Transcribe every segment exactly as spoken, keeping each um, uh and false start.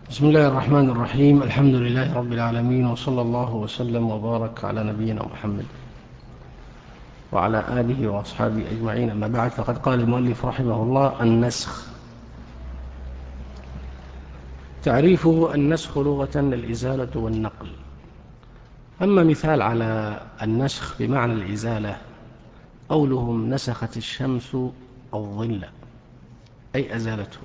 بسم الله الرحمن الرحيم. الحمد لله رب العالمين، وصلى الله وسلم وبارك على نبينا محمد وعلى آله وأصحابه أجمعين. أما بعد، فقد قال المؤلف رحمه الله: النسخ. تعريفه: النسخ لغة الإزالة والنقل. أما مثال على النسخ بمعنى الإزالة، قولهم: نسخت الشمس الظل، أي أزالته.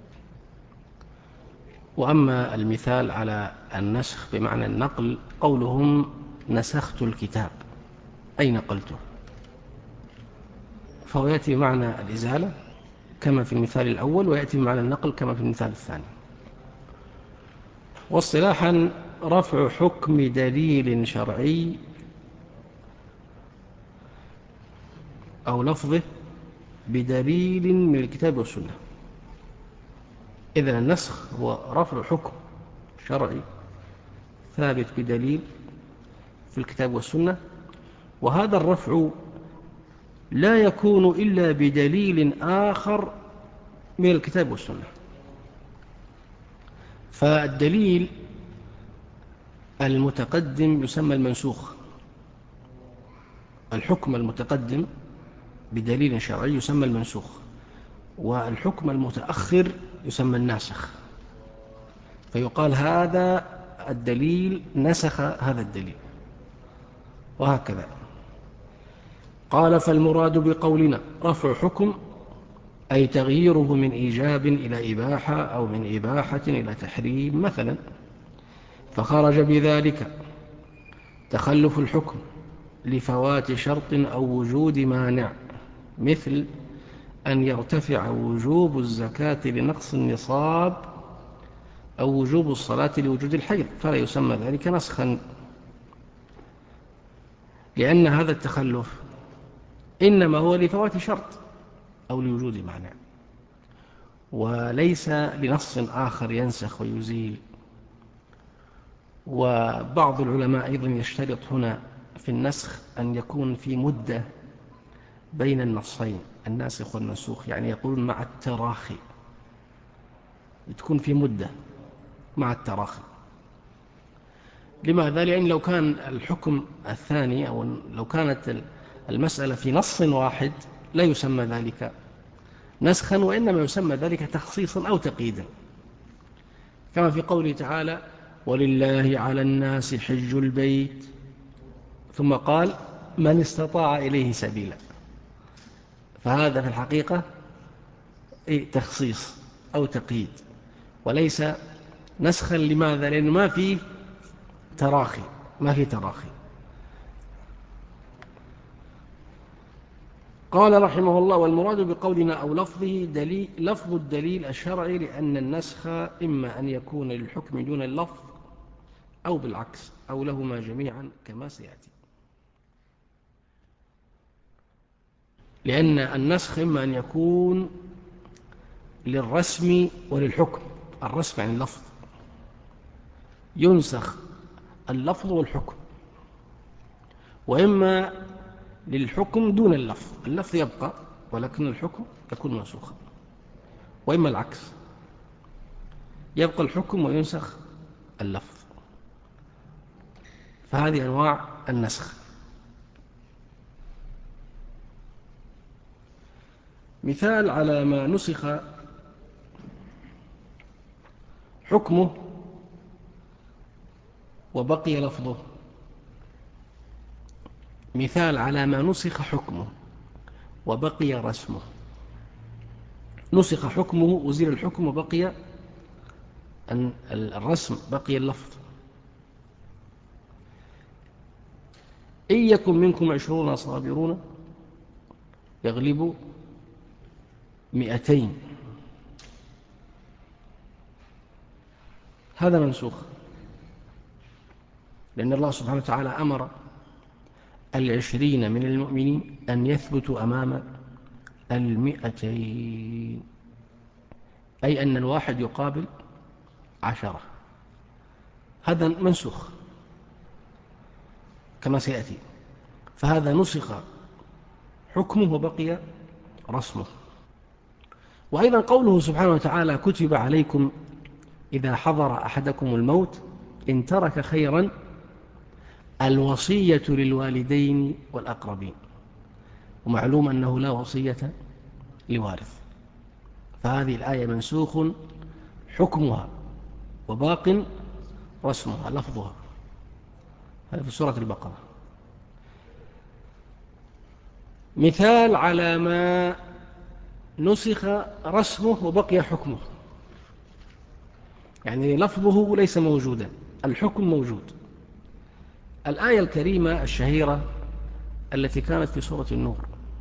وأما المثال على النسخ بمعنى النقل، قولهم: نسخت الكتاب، أي نقلته. فهو يأتي بمعنى الإزالة كما في المثال الأول، ويأتي بمعنى النقل كما في المثال الثاني. واصطلاحا: رفع حكم دليل شرعي أو لفظه بدليل من الكتاب والسنة. إذن النسخ هو رفع حكم شرعي ثابت بدليل في الكتاب والسنة، وهذا الرفع لا يكون إلا بدليل آخر من الكتاب والسنة. فالدليل المتقدم يسمى المنسوخ، الحكم المتقدم بدليل شرعي يسمى المنسوخ، والحكم المتأخر يسمى الناسخ. فيقال هذا الدليل نسخ هذا الدليل، وهكذا. قال: فالمراد بقولنا رفع حكم، أي تغييره من إيجاب إلى إباحة، أو من إباحة إلى تحريم مثلا. فخرج بذلك تخلف الحكم لفوات شرط أو وجود مانع، مثل أن يرتفع وجوب الزكاة لنقص النصاب، أو وجوب الصلاة لوجود الحيض، فلا يسمى ذلك نسخا، لأن هذا التخلف إنما هو لفوات شرط أو لوجود مانع، وليس لنص آخر ينسخ ويزيل. وبعض العلماء أيضا يشترط هنا في النسخ أن يكون في مدة بين النصين، الناسخ والمنسوخ، يعني يقولون مع التراخي، تكون في مدة مع التراخي. لماذا؟ لأن لو كان الحكم الثاني، أو لو كانت المسألة في نص واحد، لا يسمى ذلك نسخا، وإنما يسمى ذلك تخصيصا أو تقييدا، كما في قوله تعالى: ولله على الناس حج البيت، ثم قال: من استطاع إليه سبيلا. فهذا في الحقيقة تخصيص أو تقييد، وليس نسخا. لماذا؟ لأنه ما فيه تراخي، ما فيه تراخي. قال رحمه الله: والمراد بقولنا أو لفظه دليل، لفظ الدليل الشرعي، لأن النسخ إما أن يكون للحكم دون اللفظ، أو بالعكس، أو لهما جميعا كما سيأتي. لأن النسخ إما أن يكون للرسم وللحكم. الرسم يعني اللفظ، ينسخ اللفظ والحكم، وإما للحكم دون اللفظ، اللفظ يبقى ولكن الحكم يكون منسوخا، وإما العكس، يبقى الحكم وينسخ اللفظ. فهذه أنواع النسخ. مثال على ما نسخ حكمه وبقي لفظه. مثال على ما نسخ حكمه وبقي رسمه. نسخ حكمه، أزيل الحكم، وبقي الرسم، بقي اللفظ. إن يكن منكم عشرون صابرون يغلبوا مئتين. هذا منسوخ، لأن الله سبحانه وتعالى أمر العشرين من المؤمنين أن يثبتوا أمام المئتين، أي أن الواحد يقابل عشرة. هذا منسوخ كما سيأتي. فهذا نسخ حكمه وبقي رسمه. وأيضا قوله سبحانه وتعالى: كتب عليكم إذا حضر أحدكم الموت إن ترك خيرا الوصية للوالدين والأقربين، ومعلوم أنه لا وصية لوارث، فهذه الآية منسوخ حكمها وباق رسمها لفظها. هذا في سورة البقرة. مثال على ما نسخ رسمه وبقي حكمه، يعني لفظه ليس موجودا، الحكم موجود. الآية الكريمة الشهيرة التي كانت في سورة النور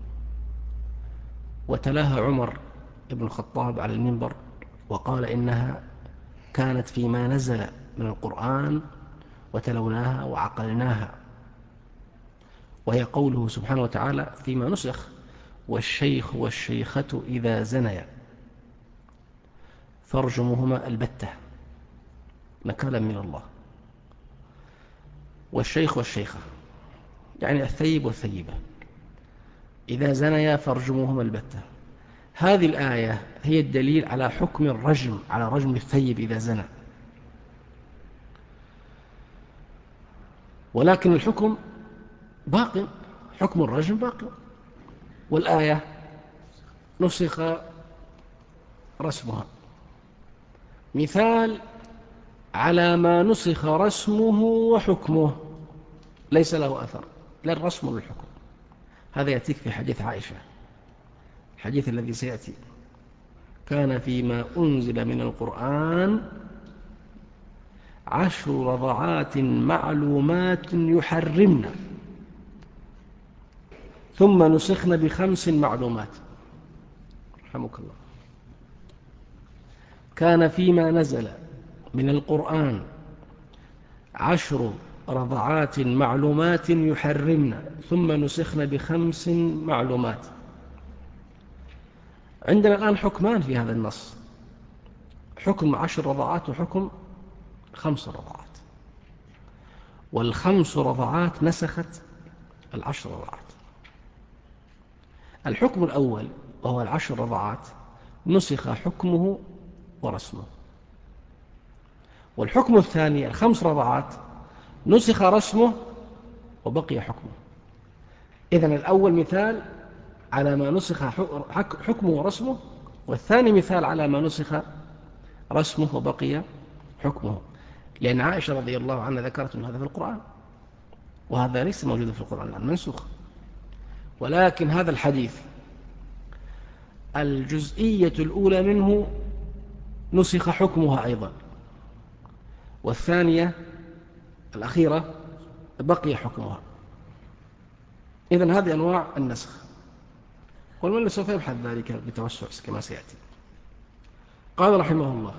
وتلاها عمر بن الخطاب على المنبر وقال إنها كانت فيما نزل من القرآن وتلوناها وعقلناها، وهي قوله سبحانه وتعالى فيما نسخ: والشيخ والشيخة إذا زنيا فارجموهما البتة، نكالا من الله. والشيخ والشيخة يعني الثيب والثيبة، إذا زنيا فارجموهما البتة. هذه الآية هي الدليل على حكم الرجم، على رجم الثيب إذا زنى، ولكن الحكم باق، حكم الرجم باق، والآية نسخ رسمها. مثال على ما نسخ رسمه وحكمه ليس له أثر، لا الرسم ولا الحكم. هذا يأتيك في حديث عائشة، الحديث الذي سيأتي: كان فيما أنزل من القرآن عشر رضعات معلومات يحرمن ثم نسخن بخمس معلومات. رحمك الله. كان فيما نزل من القرآن عشر رضعات معلومات يحرمن ثم نسخن بخمس معلومات. عندنا الآن حكمان في هذا النص: حكم عشر رضعات وحكم خمس رضعات، والخمس رضعات نسخت العشر رضعات. الحكم الأول وهو العشر رضعات نسخ حكمه ورسمه، والحكم الثاني الخمس رضعات نسخ رسمه وبقي حكمه. إذن الأول مثال على ما نسخ حكمه ورسمه، والثاني مثال على ما نسخ رسمه وبقي حكمه، لأن عائشة رضي الله عنها ذكرت أن هذا في القرآن، وهذا ليس موجود في القرآن الآن، منسوخ. ولكن هذا الحديث الجزئية الأولى منه نسخ حكمها أيضا، والثانية الأخيرة بقي حكمها. إذن هذه أنواع النسخ، والمؤلف سوف يبحث ذلك بتوسع كما سيأتي. قال رحمه الله: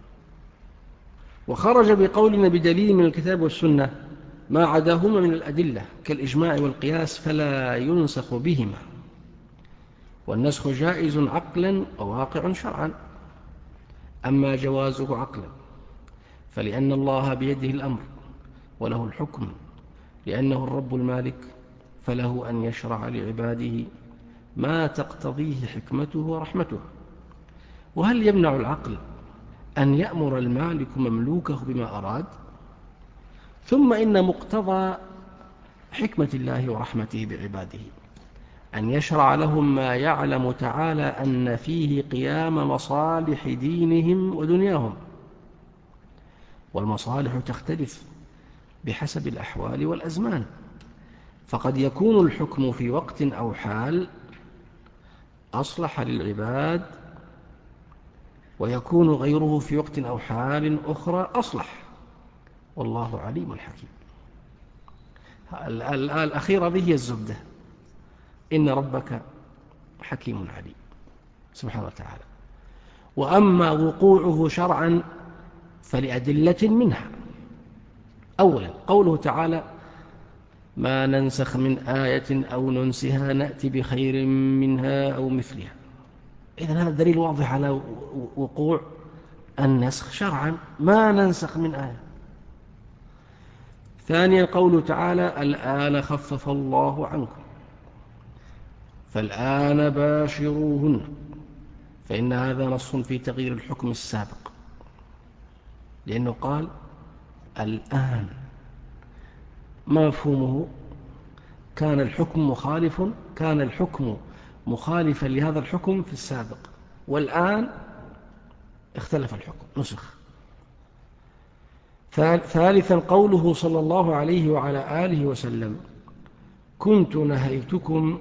وخرج بقولنا بدليل من الكتاب والسنة ما عداهما من الأدلة كالإجماع والقياس فلا ينسخ بهما، والنسخ جائز عقلا وواقع شرعا. أما جوازه عقلا فلأن الله بيده الأمر وله الحكم، لأنه الرب المالك فله أن يشرع لعباده ما تقتضيه حكمته ورحمته. وهل يمنع العقل أن يأمر المالك مملوكه بما أراد؟ ثم إن مقتضى حكمة الله ورحمته بعباده أن يشرع لهم ما يعلم تعالى أن فيه قيام مصالح دينهم ودنياهم، والمصالح تختلف بحسب الأحوال والأزمان، فقد يكون الحكم في وقت أو حال أصلح للعباد، ويكون غيره في وقت أو حال أخرى أصلح، والله عليم حكيم. الأخيرة ذي هي الزبدة: إن ربك حكيم عليم سبحانه وتعالى. وأما وقوعه شرعا فلأدلة منها. أولا قوله تعالى: ما ننسخ من آية أو ننسها نأتي بخير منها أو مثلها. إذن هذا دليل واضح على وقوع النسخ شرعا، ما ننسخ من آية. ثانيا قوله تعالى: الآن خفف الله عنكم فالآن باشروهن، فإن هذا نص في تغيير الحكم السابق. لأنه قال الآن، ما مفهومه؟ كان الحكم مخالف كان الحكم مخالفا لهذا الحكم في السابق، والآن اختلف الحكم، نسخ. ثالثا قوله صلى الله عليه وعلى آله وسلم كنت نهيتكم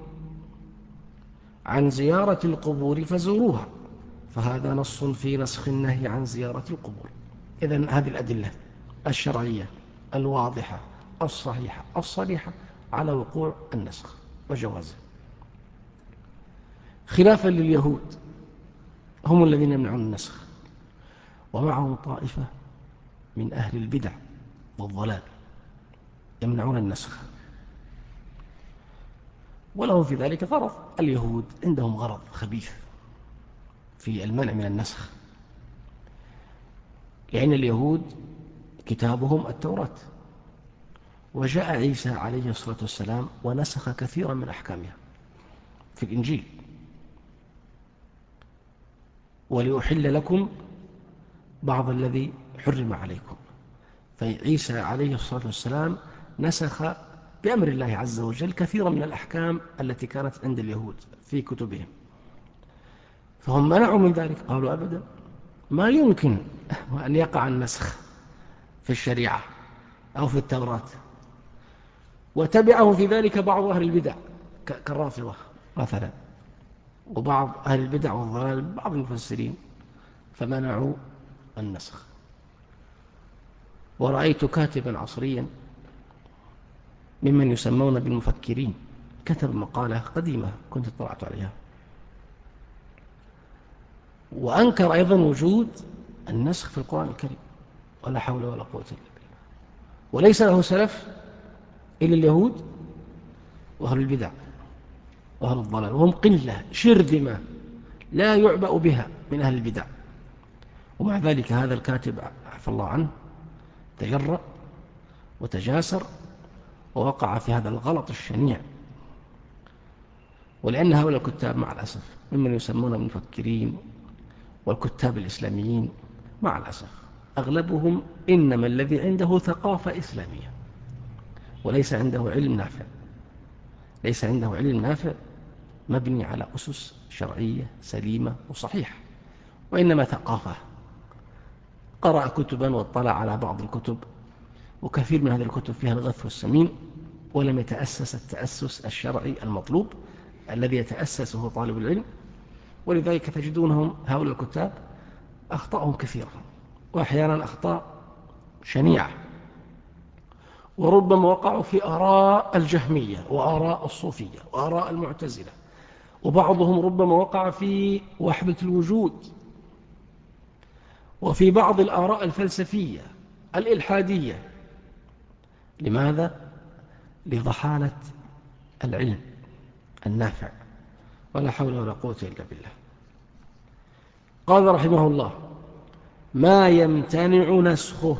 عن زيارة القبور فزوروها، فهذا نص في نسخ النهي عن زيارة القبور. إذن هذه الأدلة الشرعية الواضحة الصحيحة الصريحة على وقوع النسخ وجوازه، خلافا لليهود هم الذين يمنعون النسخ، ومعهم طائفة من أهل البدع والضلال يمنعون النسخ، ولهم في ذلك غرض. اليهود عندهم غرض خبيث في المنع من النسخ، لأن اليهود كتابهم التوراة، وجاء عيسى عليه الصلاة والسلام ونسخ كثيرا من أحكامها في الإنجيل، وليحل لكم بعض الذي حرم عليكم. فعيسى عليه الصلاة والسلام نسخ بأمر الله عز وجل كثيرا من الأحكام التي كانت عند اليهود في كتبهم، فهم منعوا من ذلك، قالوا أبدا ما يمكن أن يقع النسخ في الشريعة أو في التوراة. وتبعهم في ذلك بعض أهل البدع كالرافضة مثلا، وبعض أهل البدع والضلال بعض المفسرين، فمنعوا النسخ. ورأيت كاتبا عصريا ممن يسمون بالمفكرين كتب مقالة قديمة كنت اطلعت عليها، وأنكر أيضا وجود النسخ في القرآن الكريم، ولا حول ولا قوة إلا بالله. وليس له سلف إلا اليهود وأهل البدع وأهل الضلال، وهم قلة شرذمة لا يعبأ بها من أهل البدع. ومع ذلك هذا الكاتب عفى الله عنه تجرأ وتجاسر ووقع في هذا الغلط الشنيع. ولأن هؤلاء الكتاب مع الأسف ممن يسمون المفكرين والكتاب الإسلاميين، مع الأسف أغلبهم إنما الذي عنده ثقافة إسلامية، وليس عنده علم نافع، ليس عنده علم نافع مبني على أسس شرعية سليمة وصحيحة، وإنما ثقافة، قرأ كتبا واطلع على بعض الكتب، وكثير من هذه الكتب فيها الغث والسمين، ولم يتأسس التأسس الشرعي المطلوب الذي يتأسسه طالب العلم. ولذلك تجدونهم هؤلاء الكتاب أخطأهم كثيرة، وأحيانا أخطاء شنيعة، وربما وقعوا في آراء الجهمية وآراء الصوفية وآراء المعتزلة، وبعضهم ربما وقع في وحدة الوجود، وفي بعض الآراء الفلسفية الإلحادية. لماذا؟ لضحالة العلم النافع، ولا حول ولا قوة إلا بالله. قال رحمه الله ما يمتنع نسخه.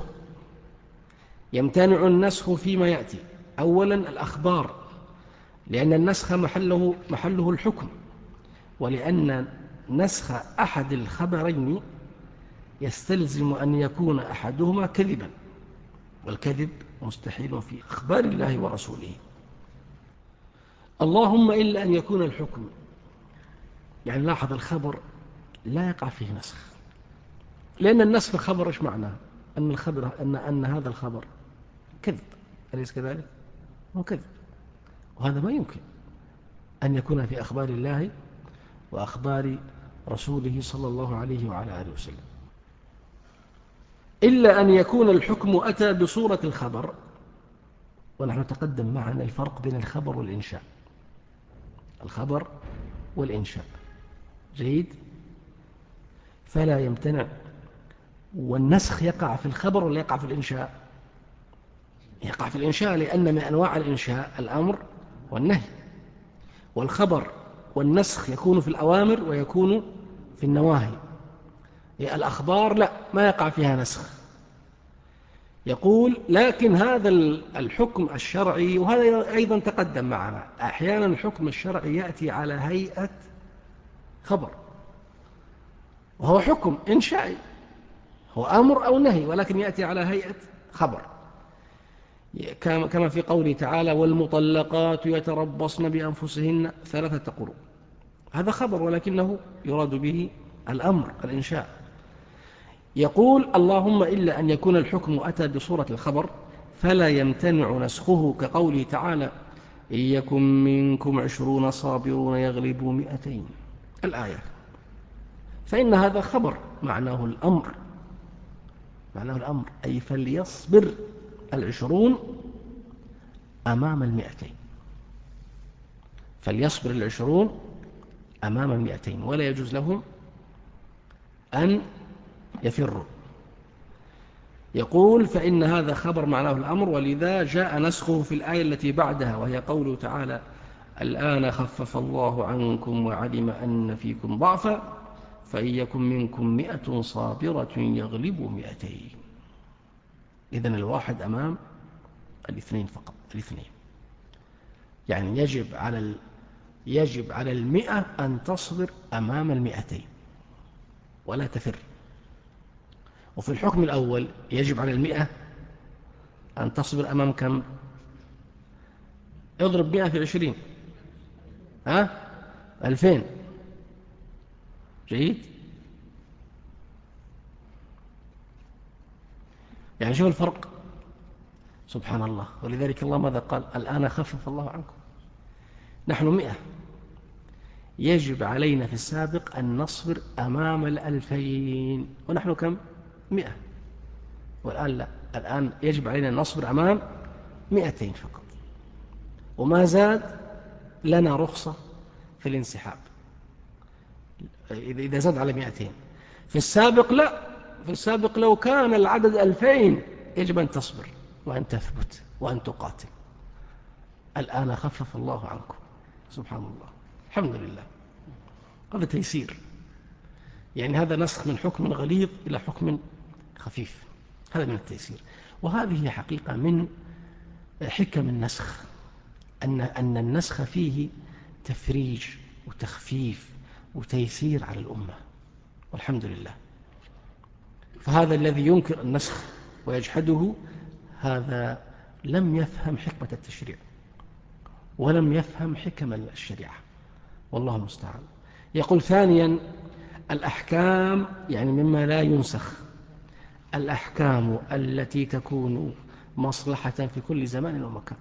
يمتنع النسخ فيما يأتي. أولا الأخبار، لأن النسخ محله, محله الحكم، ولأن نسخ أحد الخبرين يستلزم أن يكون أحدهما كذبا، والكذب مستحيل في أخبار الله ورسوله، اللهم إلا أن يكون الحكم. يعني لاحظ الخبر لا يقع فيه نسخ، لأن النسخ الخبر إيش معناه؟ أن, الخبر أن, أن هذا الخبر كذب، أليس كذلك؟ هو كذب، وهذا ما يمكن أن يكون في أخبار الله وأخبار رسوله صلى الله عليه وعلى آله وسلم، إلا أن يكون الحكم أتى بصورة الخبر. ونحن تقدم معنا الفرق بين الخبر والإنشاء، الخبر والإنشاء، جيد؟ فلا يمتنع. والنسخ يقع في الخبر ولا يقع في الإنشاء؟ يقع في الإنشاء، لأن من أنواع الإنشاء الأمر والنهي، والخبر والنسخ يكون في الأوامر ويكون في النواهي. الأخبار لا، ما يقع فيها نسخ. يقول لكن هذا الحكم الشرعي، وهذا أيضا تقدم معنا، أحيانا الحكم الشرعي يأتي على هيئة خبر، وهو حكم إنشائي، هو أمر أو نهي، ولكن يأتي على هيئة خبر، كما في قوله تعالى والمطلقات يتربصن بأنفسهن ثلاثة قروء. هذا خبر ولكنه يراد به الأمر، الإنشاء. يقول اللهم إلا أن يكون الحكم أتى بصورة الخبر فلا يمتنع نسخه، كقوله تعالى إن يكن منكم عشرون صابرون يغلبوا مئتين الآية، فإن هذا خبر معناه الأمر، معناه الأمر أي فليصبر العشرون أمام المئتين، فليصبر العشرون أمام المئتين ولا يجوز لهم أن يفروا. يقول فإن هذا خبر معناه الأمر، ولذا جاء نسخه في الآية التي بعدها وهي قوله تعالى الآن خفف الله عنكم وعلم أن فيكم ضعفا فإن يكن منكم مئة صابرة يغلبوا مئتين. إذن الواحد أمام الاثنين فقط، الاثنين، يعني يجب على ال... يجب على المئة أن تصبر أمام المئتين ولا تفر. وفي الحكم الأول يجب على المئة أن تصبر أمام كم؟ اضرب مئة في عشرين، ها؟ ألفين. جيد. يعني شوف الفرق، سبحان الله. ولذلك الله ماذا قال؟ الآن خفف الله عنكم. نحن مئة، يجب علينا في السابق أن نصبر أمام الألفين، ونحن كم؟ مئة. والآن لا، الآن يجب علينا أن نصبر أمام مئتين فقط، وما زاد لنا رخصة في الانسحاب إذا زاد على مئتين. في السابق لا، في السابق لو كان العدد ألفين يجب أن تصبر وأن تثبت وأن تقاتل. الآن خفف الله عنكم، سبحان الله، الحمد لله. هذا تيسير، يعني هذا نسخ من حكم غليظ إلى حكم خفيف، هذا من التيسير. وهذه حقيقة من حكم النسخ، أن أن النسخ فيه تفريج وتخفيف وتيسير على الأمة، والحمد لله. فهذا الذي ينكر النسخ ويجحده هذا لم يفهم حكمة التشريع ولم يفهم حكم الشريعة، والله المستعان. يقول ثانيا الأحكام، يعني مما لا ينسخ، الأحكام التي تكون مصلحة في كل زمان ومكان،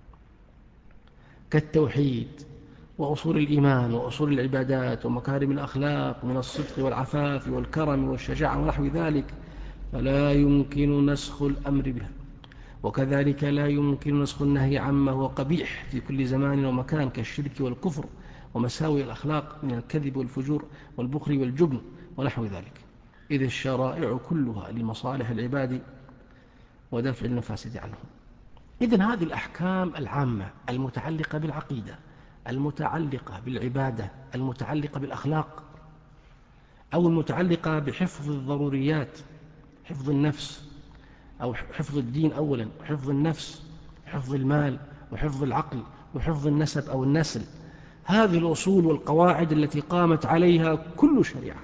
كالتوحيد وأصول الإيمان وأصول العبادات ومكارم الأخلاق من الصدق والعفاف والكرم والشجاعة ونحو ذلك، فلا يمكن نسخ الأمر بها. وكذلك لا يمكن نسخ النهي عما هو قبيح في كل زمان ومكان، كالشرك والكفر ومساوئ الأخلاق من الكذب والفجور والبخل والجبن ونحو ذلك، إذ الشرائع كلها لمصالح العباد ودفع المفاسد عنهم. إذن هذه الأحكام العامة المتعلقة بالعقيدة، المتعلقة بالعبادة، المتعلقة بالأخلاق، أو المتعلقة بحفظ الضروريات، حفظ النفس أو حفظ الدين أولا، وحفظ النفس، وحفظ المال، وحفظ العقل، وحفظ النسب أو النسل، هذه الأصول والقواعد التي قامت عليها كل شريعة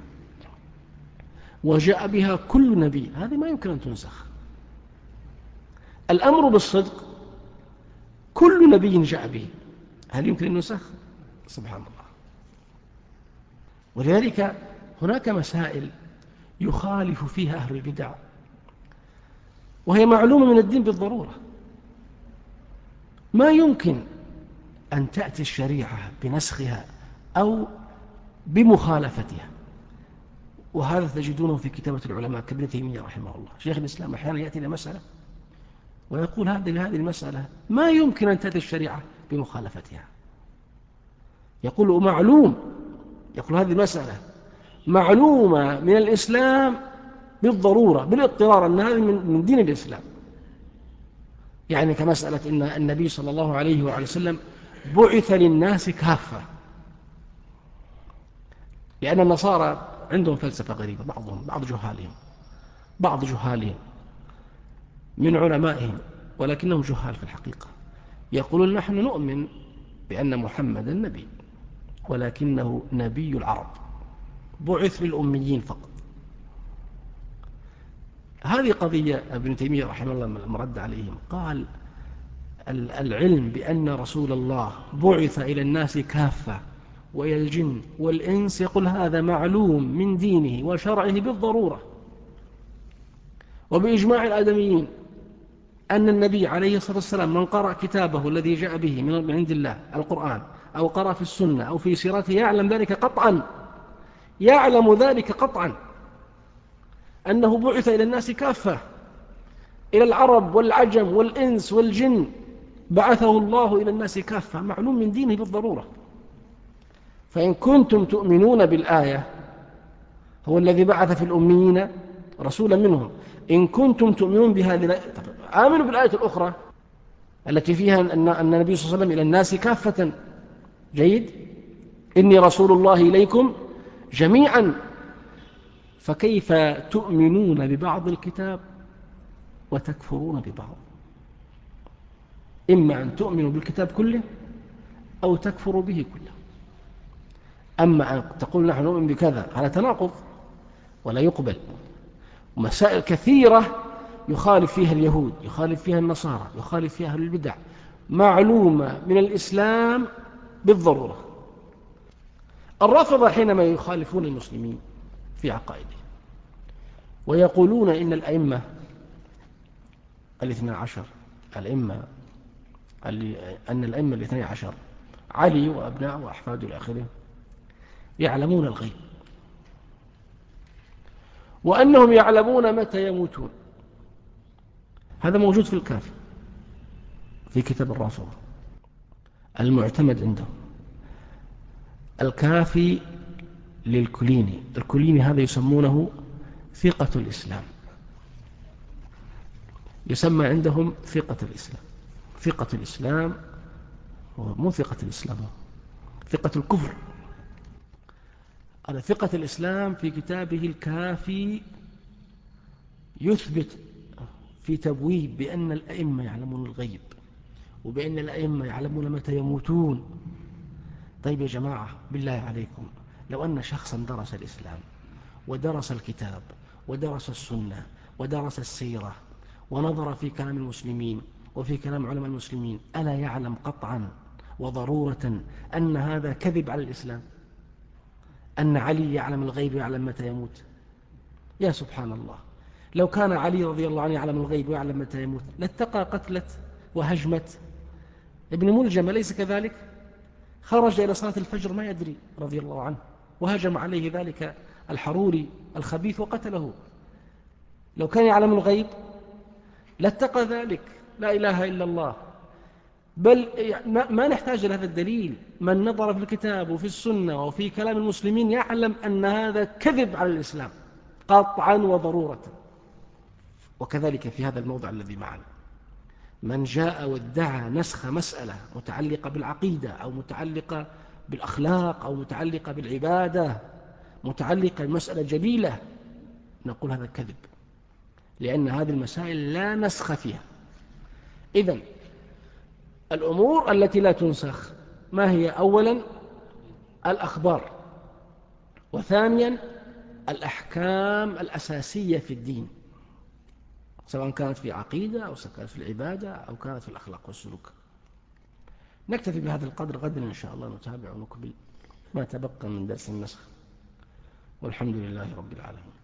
وجاء بها كل نبي، هذه ما يمكن أن تنسخ. الأمر بالصدق كل نبي جاء به، هل يمكن أن ينسخ؟ سبحان الله. ولذلك هناك مسائل يخالف فيها أهل البدع وهي معلومة من الدين بالضرورة، ما يمكن أن تأتي الشريعة بنسخها أو بمخالفتها. وهذا تجدونه في كتابة العلماء كابن تيمية رحمه الله. شيخ الإسلام أحيانا يأتي إلى مسألة ويقول هذه هذه المسألة ما يمكن أن تأتي الشريعة بمخالفتها، يقول معلوم، يقول هذه المسألة معلومة من الإسلام بالضرورة بالاضطرار أن هذه من دين الإسلام، يعني كمسألة إن النبي صلى الله عليه وعلى وسلم بعث للناس كافة، لأن النصارى عندهم فلسفة غريبة، بعضهم بعض جهالهم بعض جهالهم من علمائهم ولكنهم جهال في الحقيقة، يقولون نحن نؤمن بأن محمد النبي ولكنه نبي العرب، بعث للأميين فقط. هذه قضية ابن تيمية رحمه الله مرد عليهم، قال العلم بأن رسول الله بعث إلى الناس كافة وإلى الجن والإنس، يقول هذا معلوم من دينه وشرعه بالضرورة وبإجماع الآدميين، أن النبي عليه الصلاة والسلام من قرأ كتابه الذي جاء به من عند الله القرآن أو قرأ في السنة أو في سيرته يعلم ذلك قطعا، يعلم ذلك قطعا أنه بعث إلى الناس كافة، إلى العرب والعجم والإنس والجن، بعثه الله إلى الناس كافة، معلوم من دينه بالضرورة. فإن كنتم تؤمنون بالآية، هو الذي بعث في الأميين رسولا منهم، إن كنتم تؤمنون بهذه الآية آمنوا بالآية الأخرى التي فيها أن النبي صلى الله عليه وسلم إلى الناس كافة. جيد، إني رسول الله إليكم جميعا. فكيف تؤمنون ببعض الكتاب وتكفرون ببعض؟ إما أن تؤمنوا بالكتاب كله أو تكفروا به كله. أما أن تقول نحن نؤمن بكذا، على تناقض ولا يقبل. مسائل كثيرة يخالف فيها اليهود، يخالف فيها النصارى، يخالف فيها أهل البدع، معلومة من الإسلام بالضرورة. الرافضة حينما يخالفون المسلمين في عقائدهم ويقولون إن الأئمة الاثنى عشر الأئمة أن الأئمة الاثنى عشر علي وأبناء وأحفاد الآخرين يعلمون الغيب، وأنهم يعلمون متى يموتون. هذا موجود في الكافي في كتاب الرافضة المعتمد عندهم، الكافي للكليني. الكليني هذا يسمونه ثقة الإسلام، يسمى عندهم ثقة الإسلام. ثقة الإسلام مو ثقة الإسلام، ثقة الكفر. على ثقة الإسلام في كتابه الكافي يثبت في تبويب بأن الأئمة يعلمون الغيب، وبأن الأئمة يعلمون متى يموتون. طيب يا جماعة بالله عليكم، لو أن شخصا درس الإسلام ودرس الكتاب ودرس السنة ودرس السيرة ونظر في كلام المسلمين وفي كلام علماء المسلمين، ألا يعلم قطعا وضرورة أن هذا كذب على الإسلام؟ أن علي يعلم الغيب ويعلم متى يموت؟ يا سبحان الله، لو كان علي رضي الله عنه يعلم الغيب ويعلم متى يموت لاتقى قتلة وهجمة ابن ملجم، أليس كذلك؟ خرج إلى صلاة الفجر ما يدري رضي الله عنه، وهجم عليه ذلك الحروري الخبيث وقتله. لو كان يعلم الغيب لاتقى ذلك، لا إله إلا الله. بل ما نحتاج لهذا الدليل، من نظر في الكتاب وفي السنة وفي كلام المسلمين يعلم أن هذا كذب على الإسلام قطعا وضرورة. وكذلك في هذا الموضع الذي معنا، من جاء وادعى نسخ مسألة متعلقة بالعقيدة أو متعلقة بالأخلاق أو متعلقة بالعبادة، متعلقة بمسألة جليلة، نقول هذا كذب، لأن هذه المسائل لا نسخ فيها. إذن الأمور التي لا تنسخ ما هي؟ أولا الأخبار، وثانيا الأحكام الأساسية في الدين، سواء كانت في عقيدة أو كانت في العبادة أو كانت في الأخلاق والسلوك. نكتفي بهذا القدر، غدا إن شاء الله نتابع ونكمل ما تبقى من درس النسخ، والحمد لله رب العالمين.